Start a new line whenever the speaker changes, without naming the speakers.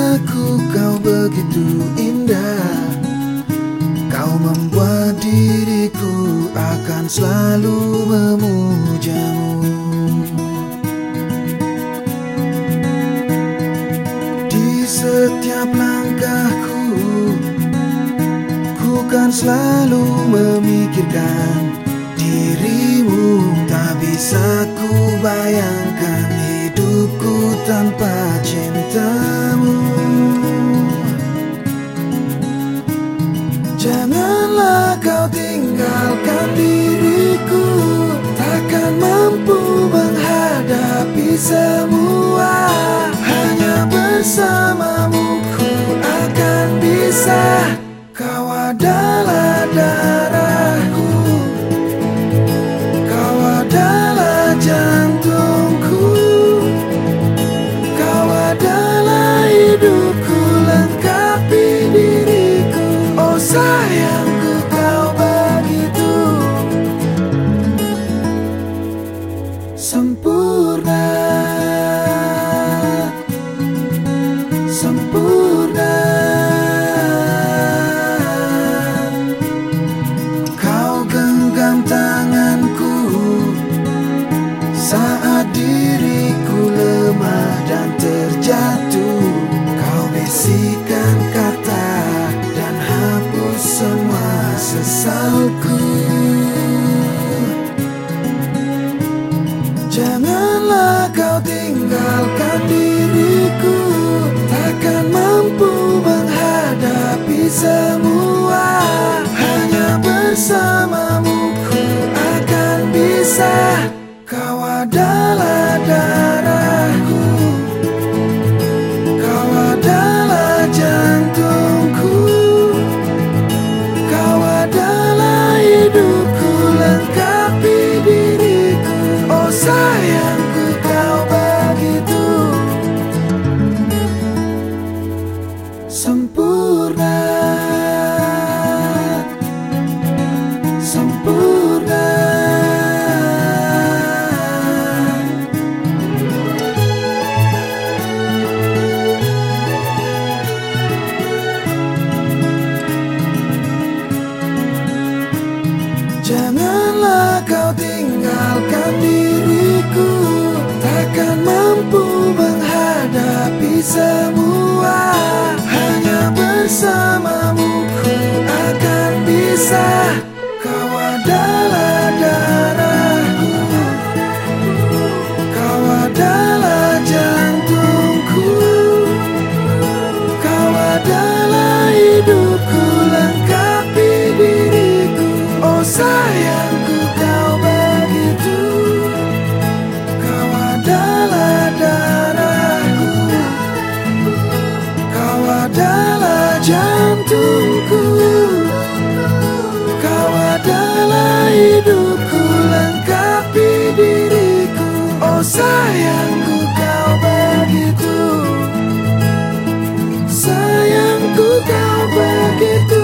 bisaku kau begitu indah. Kau membuat diriku akan selalu memujamu. Di setiap langkahku, ku kan selalu memikirkan dirimu. Tak bisa ku bayangkan hidupku tanpa cintamu. Janganlah kau tinggalkan diriku, takkan mampu menghadapi semua. Hanya bersamamu ku akan bisa. Kau adalah darahku, kau adalah jantungku, kau adalah hidupku, lengkapi diriku. Oh sayangku, kau begitu sempurna, sempurna. Kau genggam tanganku saat diriku lemah dan terjatuh. Kau bisikan kata dan hapus semua sesalku. Janganlah kau tinggalkan diriku, takkan mampu menghadapi semua. Hanya bersamamu ku akan bisa. Kau adalah darahku, kau adalah jantungku, kau adalah hidupku, lengkapi diriku. Oh sayangku, kau begitu sempurna, sempurna. Janganlah kau tinggalkan diriku, takkan mampu menghadapi semua. Hanya bersamamu ku akan bisa. Kau adalah darahku, kau adalah jantungku, kau adalah hidupku, lengkapi diriku. Oh sayangku, kau begitu. Kau adalah darahku, kau adalah jantungku, kau adalah hidupku, lengkapi diriku. Oh sayangku, kau begitu. Sayangku, kau begitu.